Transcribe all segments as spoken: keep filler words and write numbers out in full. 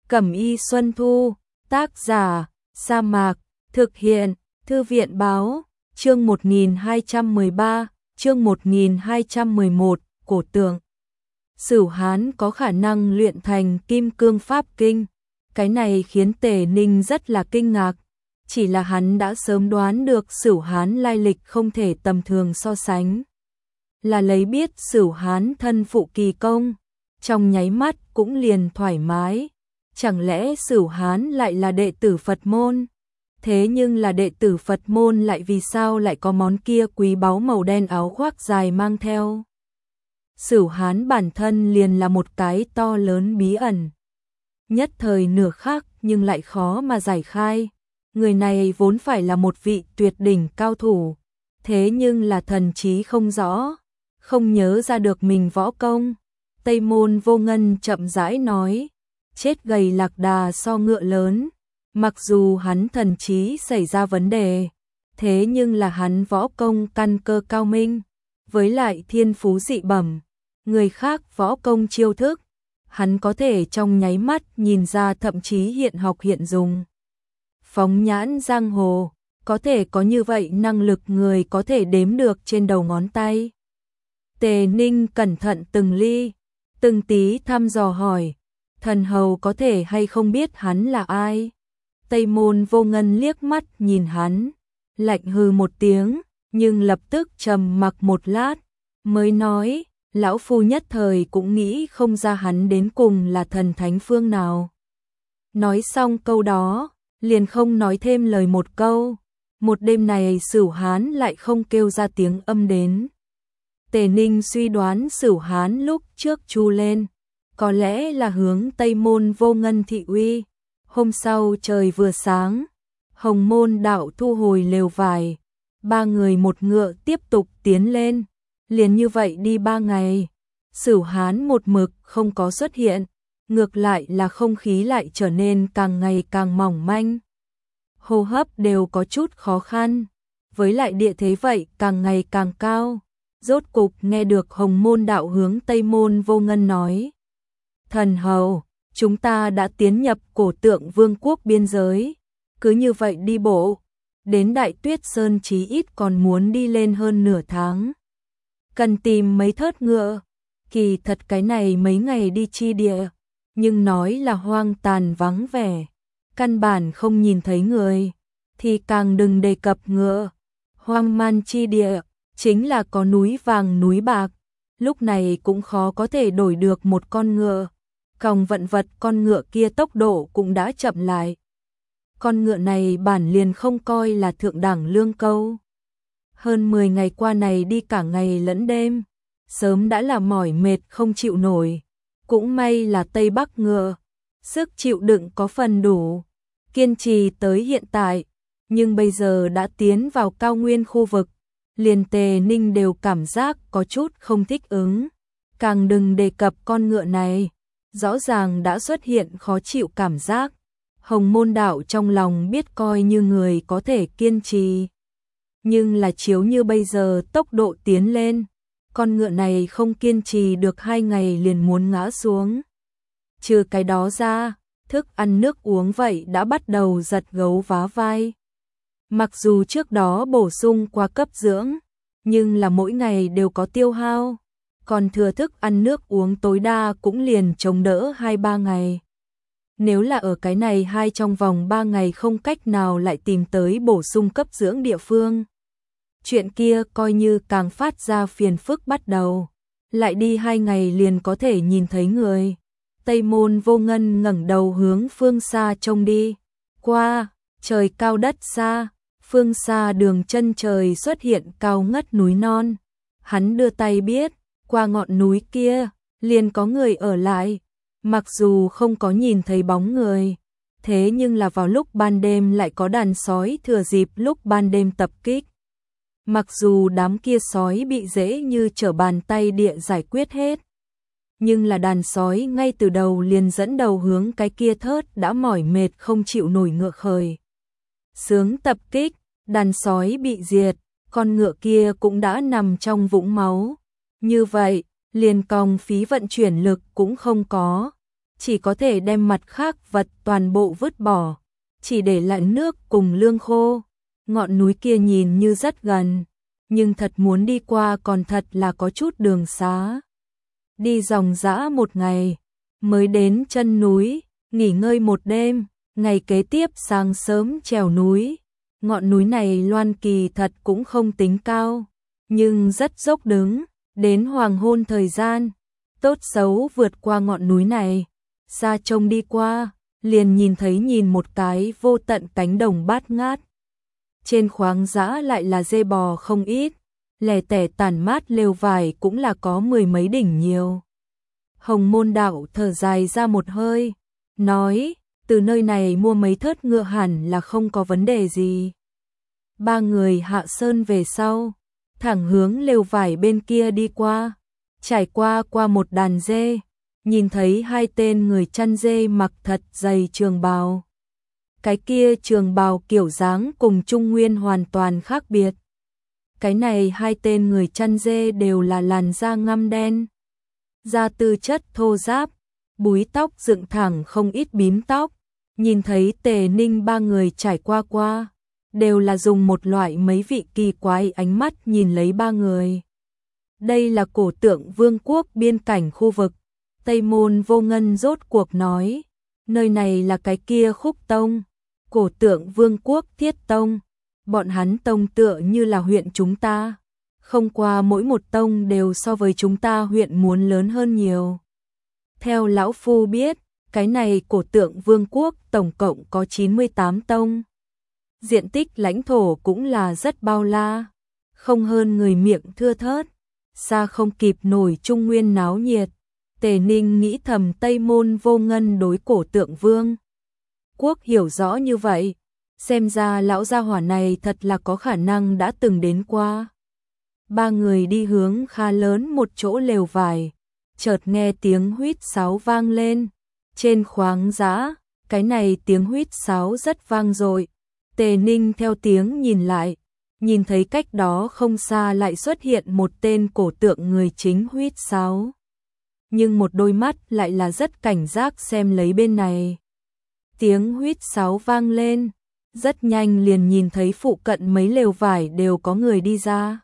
Cẩm y Xuân Thu, tác giả, Sa Mạc, thực hiện, Thư viện báo, chương một nghìn hai trăm mười ba, chương một nghìn hai trăm mười một, cổ tượng. Sửu Hán có khả năng luyện thành Kim Cương Pháp Kinh, cái này khiến Tề Ninh rất là kinh ngạc, chỉ là hắn đã sớm đoán được Sửu Hán lai lịch không thể tầm thường so sánh. Là lấy biết Sửu Hán thân phụ kỳ công, trong nháy mắt cũng liền thoải mái. Chẳng lẽ Sửu Hán lại là đệ tử Phật môn? Thế nhưng là đệ tử Phật môn lại vì sao lại có món kia quý báu màu đen áo khoác dài mang theo? Sửu Hán bản thân liền là một cái to lớn bí ẩn. Nhất thời nửa khắc nhưng lại khó mà giải khai. Người này vốn phải là một vị tuyệt đỉnh cao thủ. Thế nhưng là thần trí không rõ, không nhớ ra được mình võ công. Tây Môn Vô Ngân chậm rãi nói. Chết gầy lạc đà so ngựa lớn, mặc dù hắn thần trí xảy ra vấn đề, thế nhưng là hắn võ công căn cơ cao minh, với lại thiên phú dị bẩm, người khác võ công chiêu thức, hắn có thể trong nháy mắt nhìn ra thậm chí hiện học hiện dùng. Phóng nhãn giang hồ, có thể có như vậy năng lực người có thể đếm được trên đầu ngón tay. Tề Ninh cẩn thận từng ly, từng tí thăm dò hỏi. Thần hầu có thể hay không biết hắn là ai? Tây Môn Vô Ngân liếc mắt nhìn hắn, lạnh hừ một tiếng, nhưng lập tức trầm mặc một lát, mới nói, lão phu nhất thời cũng nghĩ không ra hắn đến cùng là thần thánh phương nào. Nói xong câu đó, liền không nói thêm lời một câu, một đêm này Sửu Hán lại không kêu ra tiếng âm đến. Tề Ninh suy đoán Sửu Hán lúc trước chu lên, có lẽ là hướng Tây Môn Vô Ngân thị uy. Hôm sau trời vừa sáng, Hồng Môn đạo thu hồi lều vải, ba người một ngựa tiếp tục tiến lên, liền như vậy đi ba ngày. Sửu Hán một mực không có xuất hiện, ngược lại là không khí lại trở nên càng ngày càng mỏng manh. Hô hấp đều có chút khó khăn, với lại địa thế vậy càng ngày càng cao. Rốt cục nghe được Hồng Môn đạo hướng Tây Môn Vô Ngân nói. Thần hầu, chúng ta đã tiến nhập cổ tượng vương quốc biên giới, cứ như vậy đi bộ, đến Đại Tuyết Sơn chí ít còn muốn đi lên hơn nửa tháng. Cần tìm mấy thớt ngựa, kỳ thật cái này mấy ngày đi chi địa, nhưng nói là hoang tàn vắng vẻ, căn bản không nhìn thấy người, thì càng đừng đề cập ngựa. Hoang man chi địa, chính là có núi vàng núi bạc, lúc này cũng khó có thể đổi được một con ngựa. Còng vận vật con ngựa kia tốc độ cũng đã chậm lại. Con ngựa này bản liền không coi là thượng đẳng lương câu. Hơn mười ngày qua này đi cả ngày lẫn đêm, sớm đã là mỏi mệt không chịu nổi. Cũng may là Tây Bắc ngựa, sức chịu đựng có phần đủ, kiên trì tới hiện tại, nhưng bây giờ đã tiến vào cao nguyên khu vực, liền Tề Ninh đều cảm giác có chút không thích ứng. Càng đừng đề cập con ngựa này. Rõ ràng đã xuất hiện khó chịu cảm giác. Hồng Môn đạo trong lòng biết coi như người có thể kiên trì. Nhưng là chiếu như bây giờ tốc độ tiến lên, con ngựa này không kiên trì được hai ngày liền muốn ngã xuống. Trừ cái đó ra, thức ăn nước uống vậy đã bắt đầu giật gấu vá vai. Mặc dù trước đó bổ sung qua cấp dưỡng, nhưng là mỗi ngày đều có tiêu hao. Còn thừa thức ăn nước uống tối đa cũng liền chống đỡ hai ba ngày. Nếu là ở cái này hai trong vòng ba ngày không cách nào lại tìm tới bổ sung cấp dưỡng địa phương. Chuyện kia coi như càng phát ra phiền phức bắt đầu. Lại đi hai ngày liền có thể nhìn thấy người. Tây Môn Vô Ngân ngẩng đầu hướng phương xa trông đi. Qua, trời cao đất xa, phương xa đường chân trời xuất hiện cao ngất núi non. Hắn đưa tay biết. Qua ngọn núi kia, liền có người ở lại, mặc dù không có nhìn thấy bóng người, thế nhưng là vào lúc ban đêm lại có đàn sói thừa dịp lúc ban đêm tập kích. Mặc dù đám kia sói bị dễ như trở bàn tay địa giải quyết hết, nhưng là đàn sói ngay từ đầu liền dẫn đầu hướng cái kia thớt đã mỏi mệt không chịu nổi ngựa khởi. Sướng tập kích, đàn sói bị diệt, con ngựa kia cũng đã nằm trong vũng máu. Như vậy, liền còng phí vận chuyển lực cũng không có. chỉ có thể đem mặt khác vật toàn bộ vứt bỏ, chỉ để lại nước cùng lương khô. Ngọn núi kia nhìn như rất gần, nhưng thật muốn đi qua còn thật là có chút đường xá. Đi dòng dã một ngày, mới đến chân núi, nghỉ ngơi một đêm, ngày kế tiếp sáng sớm trèo núi. Ngọn núi này loan kỳ thật cũng không tính cao, nhưng rất dốc đứng, đến hoàng hôn thời gian, tốt xấu vượt qua ngọn núi này, xa trông đi qua, liền nhìn thấy nhìn một cái vô tận cánh đồng bát ngát. Trên khoáng dã lại là dê bò không ít, lẻ tẻ tản mát lều vải cũng là có mười mấy đỉnh nhiều. Hồng Môn Đạo thở dài ra một hơi, nói, từ nơi này mua mấy thớt ngựa hẳn là không có vấn đề gì. Ba người hạ sơn về sau, thẳng hướng lều vải bên kia đi qua, trải qua qua một đàn dê, nhìn thấy hai tên người chăn dê mặc thật dày trường bào. Cái kia trường bào kiểu dáng cùng Trung Nguyên hoàn toàn khác biệt. Cái này hai tên người chăn dê đều là làn da ngăm đen, da tư chất thô ráp, búi tóc dựng thẳng không ít bím tóc. Nhìn thấy Tề Ninh ba người trải qua qua, đều là dùng một loại mấy vị kỳ quái ánh mắt nhìn lấy ba người. Đây là Cổ Tượng Vương quốc biên cảnh khu vực. Tây Môn Vô Ngân rốt cuộc nói, nơi này là cái kia Khúc Tông, Cổ Tượng Vương quốc Thiết Tông. Bọn hắn tông tựa như là huyện chúng ta, không qua mỗi một tông đều so với chúng ta huyện muốn lớn hơn nhiều. Theo lão phu biết, cái này Cổ Tượng Vương quốc tổng cộng có chín mươi tám tông. Diện tích lãnh thổ cũng là rất bao la, không hơn người miệng thưa thớt, xa không kịp nổi Trung Nguyên náo nhiệt. Tề Ninh nghĩ thầm Tây Môn Vô Ngân đối Cổ Tượng Vương quốc hiểu rõ như vậy, xem ra lão gia hỏa này thật là có khả năng đã từng đến qua. Ba người đi hướng khá lớn một chỗ lều vải, chợt nghe tiếng huýt sáo vang lên. Trên khoáng dã, cái này tiếng huýt sáo rất vang dội. Tề Ninh theo tiếng nhìn lại, nhìn thấy cách đó không xa lại xuất hiện một tên cổ tượng người chính huýt sáo. Nhưng một đôi mắt lại là rất cảnh giác xem lấy bên này. Tiếng huýt sáo vang lên, rất nhanh liền nhìn thấy phụ cận mấy lều vải đều có người đi ra.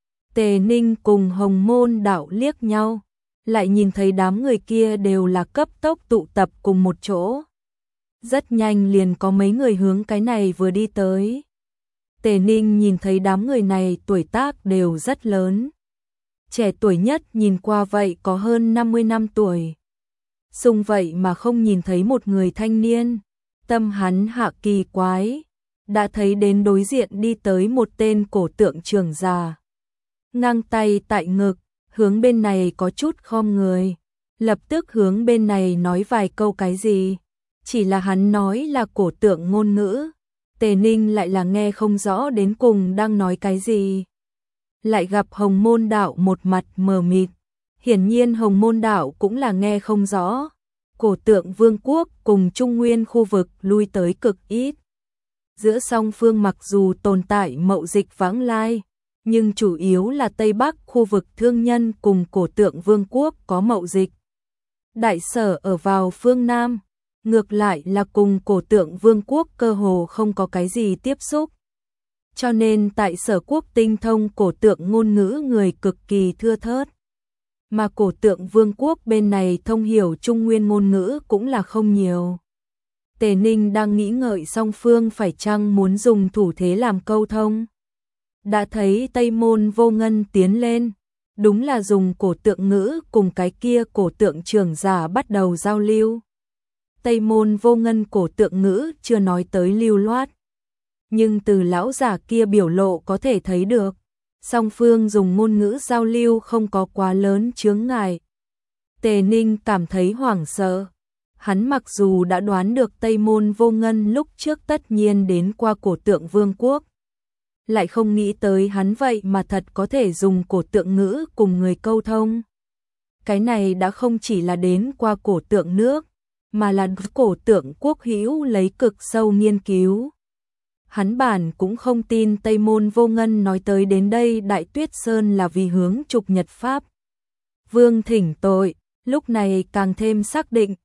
Tề Ninh cùng Hồng Môn Đạo liếc nhau, lại nhìn thấy đám người kia đều là cấp tốc tụ tập cùng một chỗ. Rất nhanh liền có mấy người hướng cái này vừa đi tới. Tề Ninh nhìn thấy đám người này tuổi tác đều rất lớn. Trẻ tuổi nhất nhìn qua vậy có hơn năm mươi năm tuổi. Xung vậy mà không nhìn thấy một người thanh niên. Tâm hắn hạ kỳ quái, đã thấy đến đối diện đi tới một tên cổ tượng trưởng già. Ngang tay tại ngực, hướng bên này có chút khom người, lập tức hướng bên này nói vài câu cái gì. Chỉ là hắn nói là cổ tượng ngôn ngữ, Tề Ninh lại là nghe không rõ đến cùng đang nói cái gì. Lại gặp Hồng Môn Đạo một mặt mờ mịt, hiển nhiên Hồng Môn Đạo cũng là nghe không rõ. Cổ Tượng Vương quốc cùng Trung Nguyên khu vực lui tới cực ít. Giữa song phương mặc dù tồn tại mậu dịch vãng lai, nhưng chủ yếu là Tây Bắc khu vực thương nhân cùng Cổ Tượng Vương quốc có mậu dịch. Đại sở ở vào phương Nam, ngược lại là cùng Cổ Tượng Vương quốc cơ hồ không có cái gì tiếp xúc. Cho nên tại sở quốc tinh thông cổ tượng ngôn ngữ người cực kỳ thưa thớt. Mà Cổ Tượng Vương quốc bên này thông hiểu Trung Nguyên ngôn ngữ cũng là không nhiều. Tề Ninh đang nghĩ ngợi song phương phải chăng muốn dùng thủ thế làm câu thông. Đã thấy Tây Môn Vô Ngân tiến lên, đúng là dùng cổ tượng ngữ cùng cái kia cổ tượng trưởng giả bắt đầu giao lưu. Tây Môn Vô Ngân cổ tượng ngữ chưa nói tới lưu loát, nhưng từ lão giả kia biểu lộ có thể thấy được, song phương dùng ngôn ngữ giao lưu không có quá lớn chướng ngại. Tề Ninh cảm thấy hoảng sợ. Hắn mặc dù đã đoán được Tây Môn Vô Ngân lúc trước tất nhiên đến qua Cổ Tượng Vương quốc, lại không nghĩ tới hắn vậy mà thật có thể dùng cổ tượng ngữ cùng người câu thông. Cái này đã không chỉ là đến qua cổ tượng nước, mà là cổ tượng quốc hữu lấy cực sâu nghiên cứu. Hắn bản cũng không tin Tây Môn Vô Ngân nói tới đến đây Đại Tuyết Sơn là vì hướng trục Nhật Pháp Vương thỉnh tội, lúc này càng thêm xác định,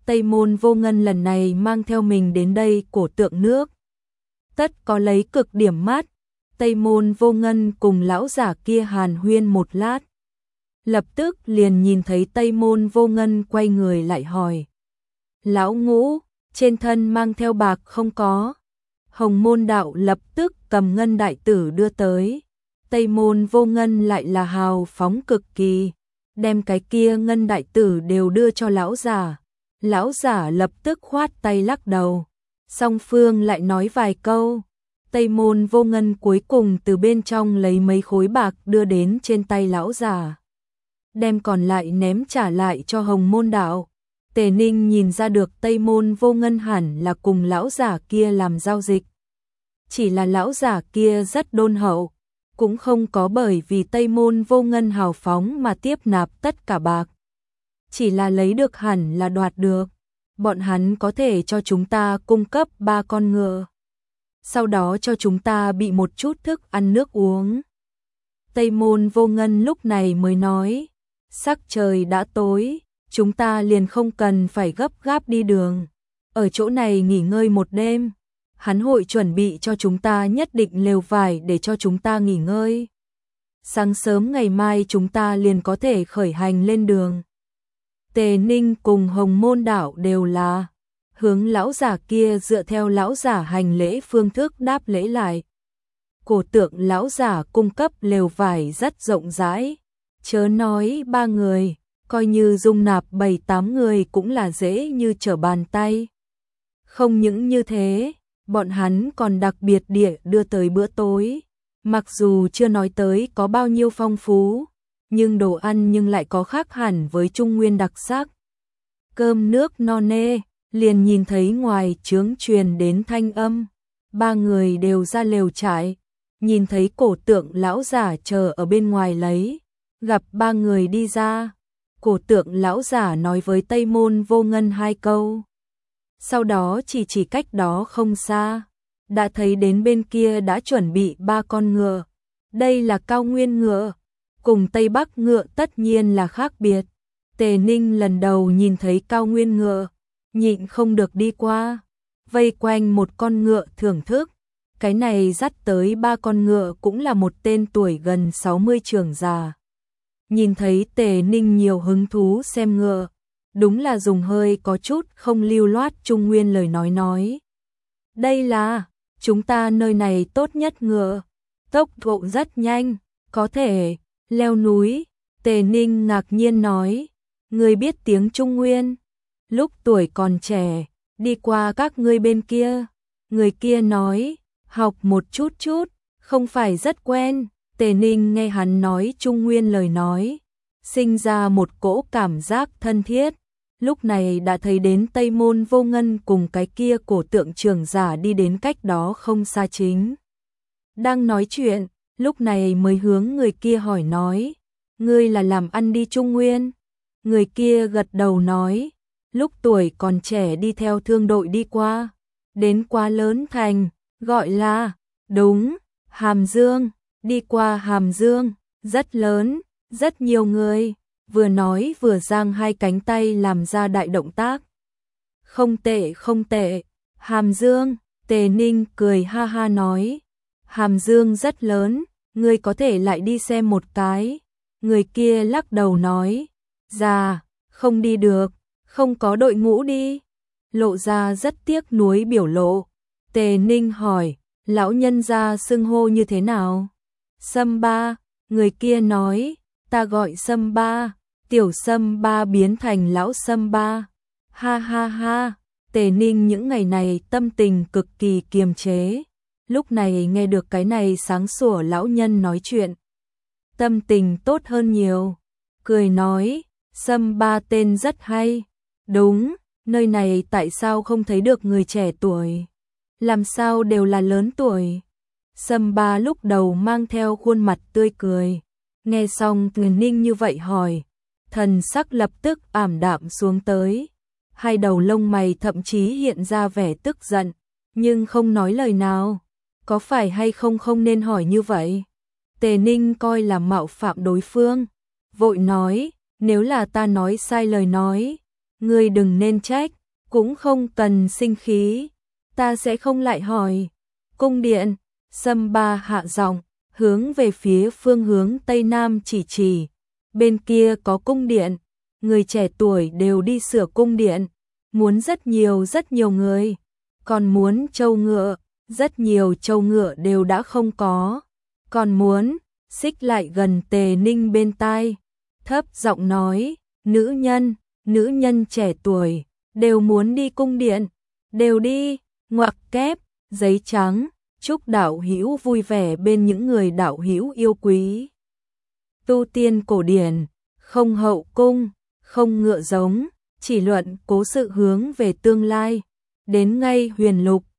Tây Môn Vô Ngân lần này mang theo mình đến đây cổ tượng nước. Tất có lấy cực điểm mát. Tây Môn Vô Ngân cùng lão giả kia hàn huyên một lát. Lập tức liền nhìn thấy Tây Môn Vô Ngân quay người lại hỏi. Lão Ngũ, trên thân mang theo bạc không có? Hồng Môn Đạo lập tức cầm ngân đại tử đưa tới. Tây Môn Vô Ngân lại là hào phóng cực kỳ, đem cái kia ngân đại tử đều đưa cho lão giả. Lão giả lập tức khoát tay lắc đầu. Song phương lại nói vài câu. Tây Môn Vô Ngân cuối cùng từ bên trong lấy mấy khối bạc đưa đến trên tay lão giả. Đem còn lại ném trả lại cho Hồng Môn Đạo. Tề Ninh nhìn ra được Tây Môn Vô Ngân hẳn là cùng lão giả kia làm giao dịch. Chỉ là lão giả kia rất đôn hậu, cũng không có bởi vì Tây Môn Vô Ngân hào phóng mà tiếp nạp tất cả bạc. Chỉ là lấy được hẳn là đoạt được. Bọn hắn có thể cho chúng ta cung cấp ba con ngựa. Sau đó cho chúng ta bị một chút thức ăn nước uống. Tây Môn Vô Ngân lúc này mới nói, sắc trời đã tối, chúng ta liền không cần phải gấp gáp đi đường. Ở chỗ này nghỉ ngơi một đêm, hắn hội chuẩn bị cho chúng ta nhất định lều vải để cho chúng ta nghỉ ngơi. Sáng sớm ngày mai chúng ta liền có thể khởi hành lên đường. Tề Ninh cùng Hồng Môn Đạo đều là hướng lão giả kia dựa theo lão giả hành lễ phương thức đáp lễ lại. Cổ tượng lão giả cung cấp lều vải rất rộng rãi, chớ nói ba người, coi như dung nạp bảy tám người cũng là dễ như trở bàn tay. Không những như thế, bọn hắn còn đặc biệt địa đưa tới bữa tối. Mặc dù chưa nói tới có bao nhiêu phong phú, nhưng đồ ăn nhưng lại có khác hẳn với Trung Nguyên đặc sắc. Cơm nước no nê, liền nhìn thấy ngoài trướng truyền đến thanh âm. Ba người đều ra lều trại, nhìn thấy cổ tượng lão giả chờ ở bên ngoài lấy. Gặp ba người đi ra, cổ tượng lão giả nói với Tây Môn Vô Ngân hai câu. Sau đó chỉ chỉ cách đó không xa, đã thấy đến bên kia đã chuẩn bị ba con ngựa. Đây là cao nguyên ngựa, cùng Tây Bắc ngựa tất nhiên là khác biệt. Tề Ninh lần đầu nhìn thấy cao nguyên ngựa, nhịn không được đi qua, vây quanh một con ngựa thưởng thức. Cái này dắt tới ba con ngựa cũng là một tên tuổi gần sáu mươi trưởng già. Nhìn thấy Tề Ninh nhiều hứng thú xem ngựa, đúng là dùng hơi có chút không lưu loát Trung Nguyên lời nói nói. Đây là, chúng ta nơi này tốt nhất ngựa, tốc độ rất nhanh, có thể leo núi. Tề Ninh ngạc nhiên nói, ngươi biết tiếng Trung Nguyên, lúc tuổi còn trẻ, đi qua các ngươi bên kia. Người kia nói, học một chút chút, không phải rất quen. Tề Ninh nghe hắn nói Trung Nguyên lời nói, sinh ra một cỗ cảm giác thân thiết. Lúc này đã thấy đến Tây Môn Vô Ngân cùng cái kia cổ tượng trưởng giả đi đến cách đó không xa chính. Đang nói chuyện, lúc này mới hướng người kia hỏi nói, ngươi là làm ăn đi Trung Nguyên? Người kia gật đầu nói, lúc tuổi còn trẻ đi theo thương đội đi qua, đến qua lớn thành, gọi là, đúng, Hàm Dương, đi qua Hàm Dương, rất lớn, rất nhiều người. Vừa nói vừa giang hai cánh tay làm ra đại động tác. Không tệ không tệ, Hàm Dương. Tề Ninh cười ha ha nói, Hàm Dương rất lớn, ngươi có thể lại đi xem một cái. Người kia lắc đầu nói, già, không đi được, không có đội ngũ đi. Lộ ra rất tiếc nuối biểu lộ. Tề Ninh hỏi, lão nhân gia xưng hô như thế nào? Sâm Ba. Người kia nói, ta gọi Sâm Ba. Tiểu Sâm Ba biến thành lão Sâm Ba. Ha ha ha. Tề Ninh những ngày này tâm tình cực kỳ kiềm chế. Lúc này nghe được cái này sáng sủa lão nhân nói chuyện, tâm tình tốt hơn nhiều. Cười nói, Sâm Ba tên rất hay. Đúng, nơi này tại sao không thấy được người trẻ tuổi? Làm sao đều là lớn tuổi? Sâm Ba lúc đầu mang theo khuôn mặt tươi cười. Nghe xong Tề Ninh như vậy hỏi, thần sắc lập tức ảm đạm xuống tới. Hai đầu lông mày thậm chí hiện ra vẻ tức giận, nhưng không nói lời nào. Có phải hay không không nên hỏi như vậy? Tề Ninh coi là mạo phạm đối phương, vội nói, nếu là ta nói sai lời nói, ngươi đừng nên trách. cũng không cần sinh khí, ta sẽ không lại hỏi. Cung điện, Sâm Ba hạ giọng, hướng về phía phương hướng Tây Nam chỉ chỉ, bên kia có cung điện, người trẻ tuổi đều đi sửa cung điện, muốn rất nhiều rất nhiều người, còn muốn trâu ngựa, rất nhiều trâu ngựa đều đã không có, còn muốn, xích lại gần Tề Ninh bên tai, thấp giọng nói, nữ nhân, nữ nhân trẻ tuổi, đều muốn đi cung điện, đều đi, ngoặc kép, giấy trắng, chúc đạo hữu vui vẻ bên những người đạo hữu yêu quý. Tu tiên cổ điển, không hậu cung, không ngựa giống, chỉ luận cố sự hướng về tương lai, đến ngay huyền lục,